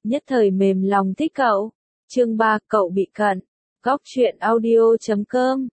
nhất thời mềm lòng thích cậu. Chương 3, cậu bị cận. Góc truyện audio.com.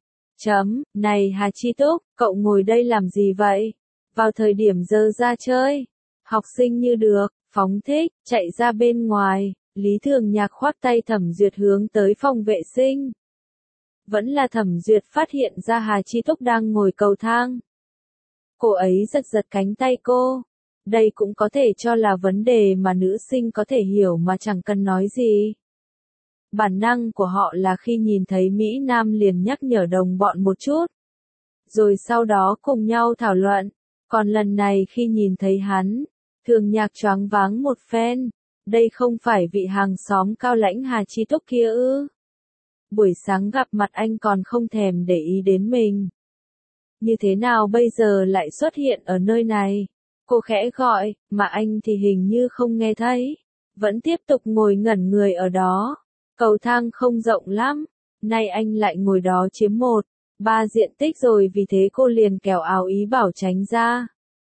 Này Hà Chi Túc, cậu ngồi đây làm gì vậy? Vào thời điểm giờ ra chơi. Học sinh như được, phóng thích, chạy ra bên ngoài. Lý Thường Nhạc khoác tay Thẩm Duyệt hướng tới phòng vệ sinh. Vẫn là Thẩm Duyệt phát hiện ra Hà Chi Túc đang ngồi cầu thang. Cô ấy giật giật cánh tay cô. Đây cũng có thể cho là vấn đề mà nữ sinh có thể hiểu mà chẳng cần nói gì. Bản năng của họ là khi nhìn thấy Mỹ Nam liền nhắc nhở đồng bọn một chút. Rồi sau đó cùng nhau thảo luận. Còn lần này khi nhìn thấy hắn, Thường Nhạc choáng váng một phen. Đây không phải vị hàng xóm cao lãnh Hà Chi Túc kia ư? Buổi sáng gặp mặt anh còn không thèm để ý đến mình. Như thế nào bây giờ lại xuất hiện ở nơi này? Cô khẽ gọi, mà anh thì hình như không nghe thấy. Vẫn tiếp tục ngồi ngẩn người ở đó. Cầu thang không rộng lắm. Nay anh lại ngồi đó chiếm 1/3 diện tích rồi, vì thế cô liền kéo áo ý bảo tránh ra.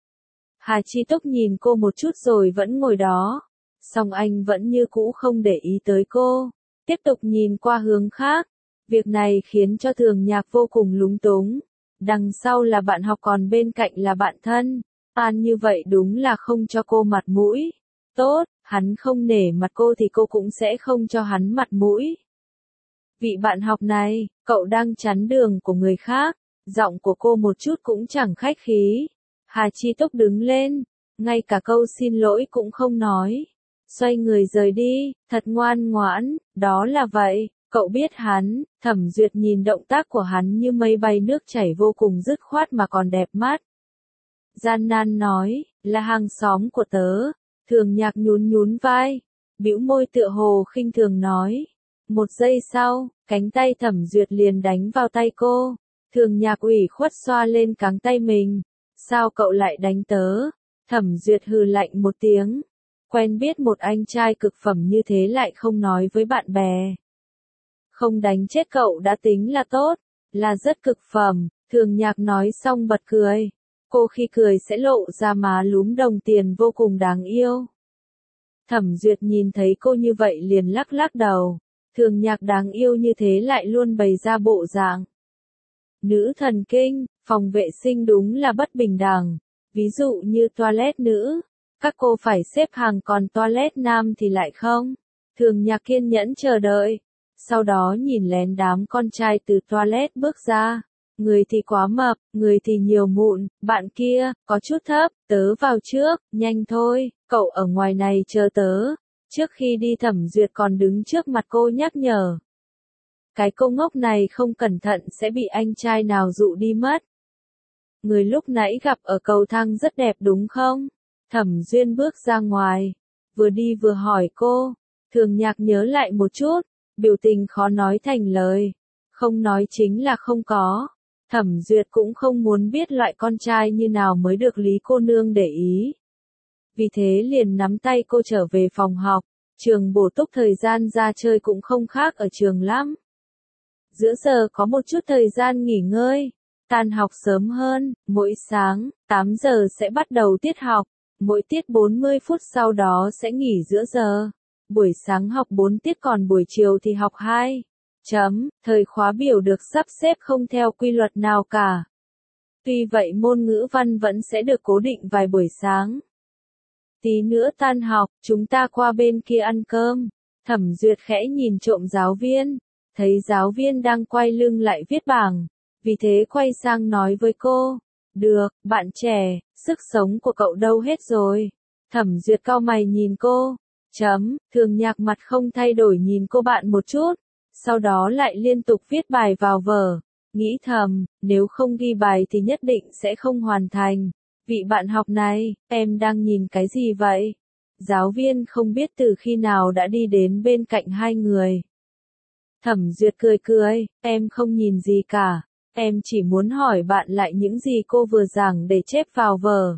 Hà Chi Túc nhìn cô một chút rồi vẫn ngồi đó. Song anh vẫn như cũ không để ý tới cô. Tiếp tục nhìn qua hướng khác. Việc này khiến cho Thường Nhạc vô cùng lúng túng. Đằng sau là bạn học còn bên cạnh là bạn thân. Như vậy đúng là không cho cô mặt mũi. Tốt, hắn không nể mặt cô thì cô cũng sẽ không cho hắn mặt mũi. Vị bạn học này, cậu đang chắn đường của người khác. Giọng của cô một chút cũng chẳng khách khí. Hà Chi Túc đứng lên, ngay cả câu xin lỗi cũng không nói. Xoay người rời đi, thật ngoan ngoãn, đó là vậy. Cậu biết hắn. Thẩm Duyệt nhìn động tác của hắn như mây bay nước chảy vô cùng dứt khoát mà còn đẹp mắt. Gian nan nói, là hàng xóm của tớ. Thường Nhạc nhún nhún vai, bĩu môi tựa hồ khinh thường nói. Một giây sau, cánh tay Thẩm Duyệt liền đánh vào tay cô. Thường Nhạc ủy khuất xoa lên cẳng tay mình. Sao cậu lại đánh tớ? Thẩm Duyệt hừ lạnh một tiếng. Quen biết một anh trai cực phẩm như thế lại không nói với bạn bè. Không đánh chết cậu đã tính là tốt, là rất cực phẩm. Thường Nhạc nói xong bật cười. Cô khi cười sẽ lộ ra má lúm đồng tiền vô cùng đáng yêu. Thẩm Duyệt nhìn thấy cô như vậy liền lắc lắc đầu. Thường Nhạc đáng yêu như thế lại luôn bày ra bộ dạng nữ thần kinh. Phòng vệ sinh đúng là bất bình đẳng. Ví dụ như toilet nữ, các cô phải xếp hàng, còn toilet nam thì lại không. Thường Nhạc kiên nhẫn chờ đợi. Sau đó nhìn lén đám con trai từ toilet bước ra. Người thì quá mập, người thì nhiều mụn. Bạn kia, có chút thấp, tớ vào trước, nhanh thôi, cậu ở ngoài này chờ tớ. Trước khi đi Thẩm Duyệt còn đứng trước mặt cô nhắc nhở. Cái cô ngốc này không cẩn thận sẽ bị anh trai nào dụ đi mất. Người lúc nãy gặp ở cầu thang rất đẹp đúng không? Thẩm Duyên bước ra ngoài, vừa đi vừa hỏi cô. Thường Nhạc nhớ lại một chút, biểu tình khó nói thành lời. Không nói chính là không có. Thẩm Duyệt cũng không muốn biết loại con trai như nào mới được Lý cô nương để ý. Vì thế liền nắm tay cô trở về phòng học. Trường bổ túc thời gian ra chơi cũng không khác ở trường lắm. Giữa giờ có một chút thời gian nghỉ ngơi. Tan học sớm hơn, mỗi sáng, 8 giờ sẽ bắt đầu tiết học. Mỗi tiết 40 phút sau đó sẽ nghỉ giữa giờ. Buổi sáng học 4 tiết còn buổi chiều thì học 2. Thời khóa biểu được sắp xếp không theo quy luật nào cả. Tuy vậy môn ngữ văn vẫn sẽ được cố định vài buổi sáng. Tí nữa tan học, chúng ta qua bên kia ăn cơm. Thẩm Duyệt khẽ nhìn trộm giáo viên. Thấy giáo viên đang quay lưng lại viết bảng. Vì thế quay sang nói với cô. Được, bạn trẻ, sức sống của cậu đâu hết rồi? Thẩm Duyệt cau mày nhìn cô. Thường Nhạc mặt không thay đổi nhìn cô bạn một chút. Sau đó lại liên tục viết bài vào vở. Nghĩ thầm, nếu không ghi bài thì nhất định sẽ không hoàn thành. Vị bạn học này, em đang nhìn cái gì vậy? Giáo viên không biết từ khi nào đã đi đến bên cạnh hai người. Thẩm Duyệt cười cười, em không nhìn gì cả. Em chỉ muốn hỏi bạn lại những gì cô vừa giảng để chép vào vở.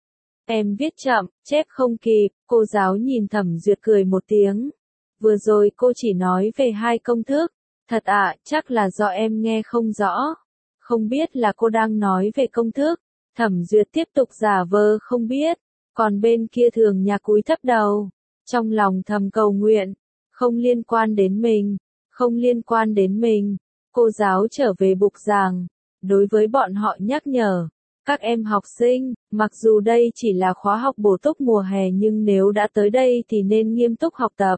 Em viết chậm, chép không kịp. Cô giáo nhìn Thẩm Duyệt cười một tiếng. Vừa rồi cô chỉ nói về 2 công thức. Thật ạ, chắc là do em nghe không rõ. Không biết là cô đang nói về công thức. Thẩm Duyệt tiếp tục giả vờ không biết. Còn bên kia Thường Nhạc cúi thấp đầu. Trong lòng thầm cầu nguyện, không liên quan đến mình, không liên quan đến mình. Cô giáo trở về bục giảng, đối với bọn họ nhắc nhở, các em học sinh, mặc dù đây chỉ là khóa học bổ túc mùa hè nhưng nếu đã tới đây thì nên nghiêm túc học tập.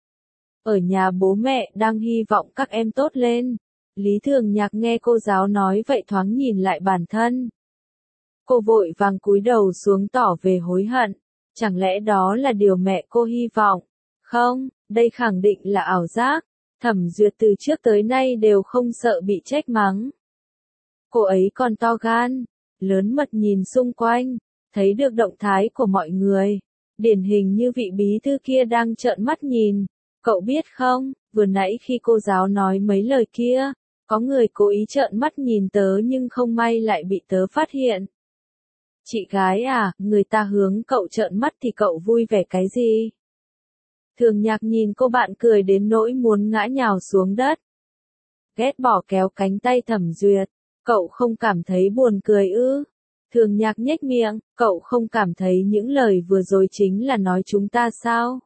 Ở nhà bố mẹ đang hy vọng các em tốt lên. Lý Thường Nhạc nghe cô giáo nói vậy thoáng nhìn lại bản thân. Cô vội vàng cúi đầu xuống tỏ về hối hận. Chẳng lẽ đó là điều mẹ cô hy vọng? Không, đây khẳng định là ảo giác. Thẩm Duyệt từ trước tới nay đều không sợ bị trách mắng. Cô ấy còn to gan, lớn mật nhìn xung quanh, thấy được động thái của mọi người. Điển hình như vị bí thư kia đang trợn mắt nhìn. Cậu biết không, vừa nãy khi cô giáo nói mấy lời kia, có người cố ý trợn mắt nhìn tớ nhưng không may lại bị tớ phát hiện. Chị gái à, người ta hướng cậu trợn mắt thì cậu vui vẻ cái gì? Thường Nhạc nhìn cô bạn cười đến nỗi muốn ngã nhào xuống đất. Ghét bỏ kéo cánh tay Thẩm Duyệt, cậu không cảm thấy buồn cười ư? Thường Nhạc nhếch miệng, cậu không cảm thấy những lời vừa rồi chính là nói chúng ta sao?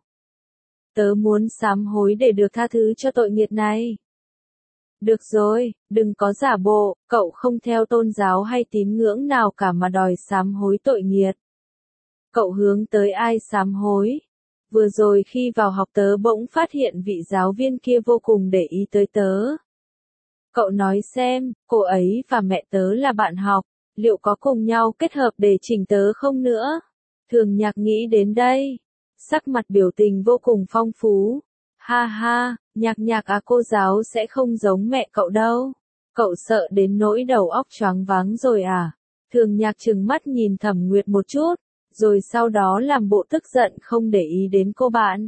Tớ muốn sám hối để được tha thứ cho tội nghiệp này. Được rồi, đừng có giả bộ, cậu không theo tôn giáo hay tín ngưỡng nào cả mà đòi sám hối tội nghiệp. Cậu hướng tới ai sám hối? Vừa rồi khi vào học tớ bỗng phát hiện vị giáo viên kia vô cùng để ý tới tớ. Cậu nói xem, cô ấy và mẹ tớ là bạn học, liệu có cùng nhau kết hợp để chỉnh tớ không nữa? Thường Nhạc nghĩ đến đây, sắc mặt biểu tình vô cùng phong phú. Ha ha, Nhạc à, cô giáo sẽ không giống mẹ cậu đâu. Cậu sợ đến nỗi đầu óc choáng váng rồi à? Thường Nhạc trừng mắt nhìn Thẩm Nguyệt một chút, rồi sau đó làm bộ tức giận không để ý đến cô bạn.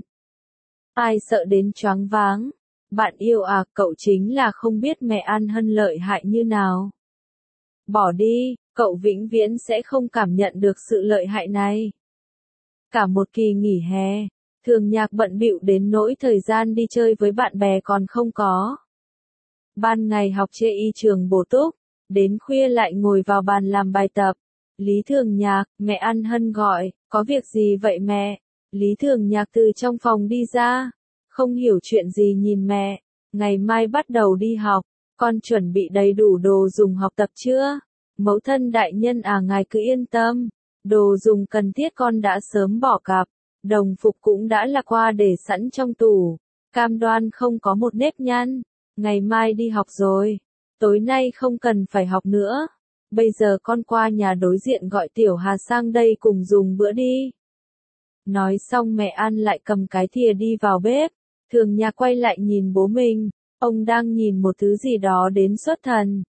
Ai sợ đến choáng váng? Bạn yêu à, cậu chính là không biết mẹ An Hân lợi hại như nào. Bỏ đi, cậu vĩnh viễn sẽ không cảm nhận được sự lợi hại này. Cả một kỳ nghỉ hè, Thường Nhạc bận bịu đến nỗi thời gian đi chơi với bạn bè còn không có. Ban ngày học chê y trường bổ túc, đến khuya lại ngồi vào bàn làm bài tập. Lý Thường Nhạc, mẹ An Hân gọi, có việc gì vậy mẹ? Lý Thường Nhạc từ trong phòng đi ra, không hiểu chuyện gì nhìn mẹ, ngày mai bắt đầu đi học, con chuẩn bị đầy đủ đồ dùng học tập chưa? Mẫu thân đại nhân à, ngài cứ yên tâm, đồ dùng cần thiết con đã sớm bỏ cặp, đồng phục cũng đã là qua để sẵn trong tủ, cam đoan không có một nếp nhăn, ngày mai đi học rồi, tối nay không cần phải học nữa. Bây giờ con qua nhà đối diện gọi Tiểu Hà sang đây cùng dùng bữa đi. Nói xong mẹ An lại cầm cái thìa đi vào bếp. Thường Nhạc quay lại nhìn bố mình. Ông đang nhìn một thứ gì đó đến xuất thần.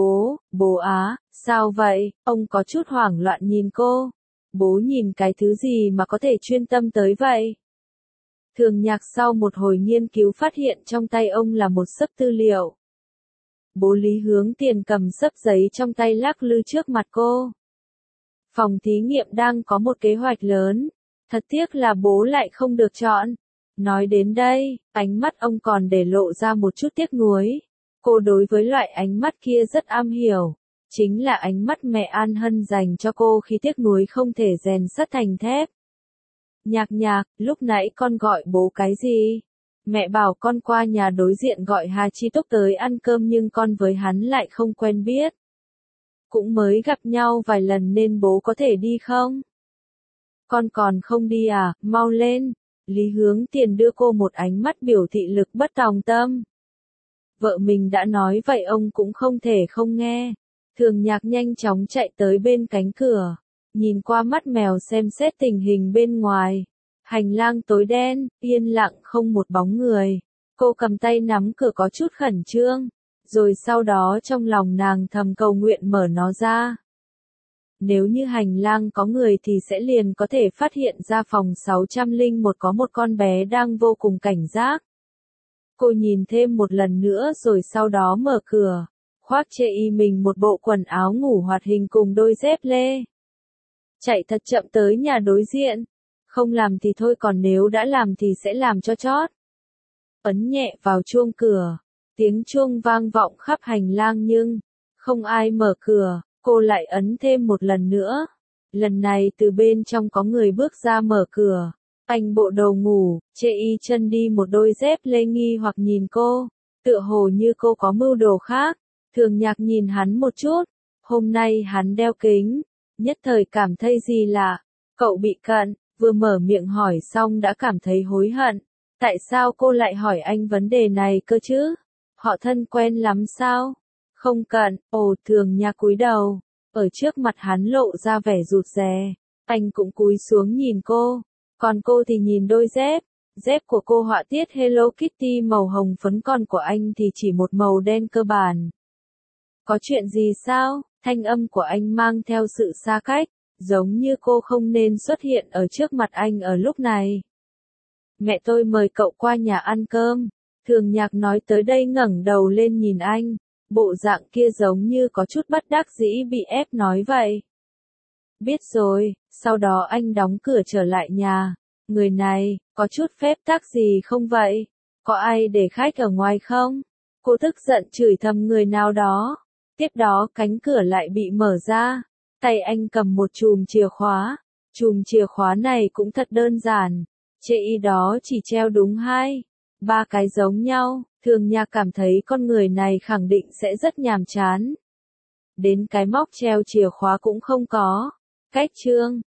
Bố á, sao vậy? Ông có chút hoảng loạn nhìn cô. Bố nhìn cái thứ gì mà có thể chuyên tâm tới vậy? Thường Nhạc sau một hồi nghiên cứu phát hiện trong tay ông là một xấp tư liệu. Bố Lý Hướng Tiền cầm xấp giấy trong tay lắc lư trước mặt cô. Phòng thí nghiệm đang có một kế hoạch lớn. Thật tiếc là bố lại không được chọn. Nói đến đây, ánh mắt ông còn để lộ ra một chút tiếc nuối. Cô đối với loại ánh mắt kia rất am hiểu. Chính là ánh mắt mẹ An Hân dành cho cô khi tiếc nuối không thể rèn sắt thành thép. Nhạc, lúc nãy con gọi bố cái gì? Mẹ bảo con qua nhà đối diện gọi Hà Chi Túc tới ăn cơm nhưng con với hắn lại không quen biết. Cũng mới gặp nhau vài lần nên bố có thể đi không? Con còn không đi à, mau lên. Lý Hướng Tiền đưa cô một ánh mắt biểu thị lực bất tòng tâm. Vợ mình đã nói vậy ông cũng không thể không nghe. Thường Nhạc nhanh chóng chạy tới bên cánh cửa, nhìn qua mắt mèo xem xét tình hình bên ngoài. Hành lang tối đen, yên lặng không một bóng người. Cô cầm tay nắm cửa có chút khẩn trương, rồi sau đó trong lòng nàng thầm cầu nguyện mở nó ra. Nếu như hành lang có người thì sẽ liền có thể phát hiện ra phòng 601 có một con bé đang vô cùng cảnh giác. Cô nhìn thêm một lần nữa rồi sau đó mở cửa, khoác chê y mình một bộ quần áo ngủ hoạt hình cùng đôi dép lê. Chạy thật chậm tới nhà đối diện. Không làm thì thôi còn nếu đã làm thì sẽ làm cho chót. Ấn nhẹ vào chuông cửa. Tiếng chuông vang vọng khắp hành lang nhưng không ai mở cửa. Cô lại ấn thêm một lần nữa. Lần này từ bên trong có người bước ra mở cửa. Anh bộ đồ ngủ, chê y chân đi một đôi dép lê nghi hoặc nhìn cô, tựa hồ như cô có mưu đồ khác. Thường Nhạc nhìn hắn một chút, hôm nay hắn đeo kính, nhất thời cảm thấy gì lạ. Cậu bị cận, vừa mở miệng hỏi xong đã cảm thấy hối hận. Tại sao cô lại hỏi anh vấn đề này cơ chứ? Họ thân quen lắm sao? Không cận, Thường Nhạc cúi đầu, ở trước mặt hắn lộ ra vẻ rụt rè. Anh cũng cúi xuống nhìn cô, còn cô thì nhìn đôi dép. Dép của cô họa tiết Hello Kitty màu hồng phấn, còn của anh thì chỉ một màu đen cơ bản. Có chuyện gì sao? Thanh âm của anh mang theo sự xa cách, giống như cô không nên xuất hiện ở trước mặt anh ở lúc này. Mẹ tôi mời cậu qua nhà ăn cơm. Thường Nhạc nói tới đây ngẩng đầu lên nhìn anh, bộ dạng kia giống như có chút bất đắc dĩ bị ép nói vậy. Biết rồi, sau đó anh đóng cửa trở lại nhà. Người này, có chút phép tắc gì không vậy? Có ai để khách ở ngoài không? Cô tức giận chửi thầm người nào đó. Tiếp đó cánh cửa lại bị mở ra. Tay anh cầm một chùm chìa khóa. Chùm chìa khóa này cũng thật đơn giản. Chệ y đó chỉ treo đúng 2-3 cái giống nhau. Thường Nhạc cảm thấy con người này khẳng định sẽ rất nhàm chán. Đến cái móc treo chìa khóa cũng không có. Cách trương,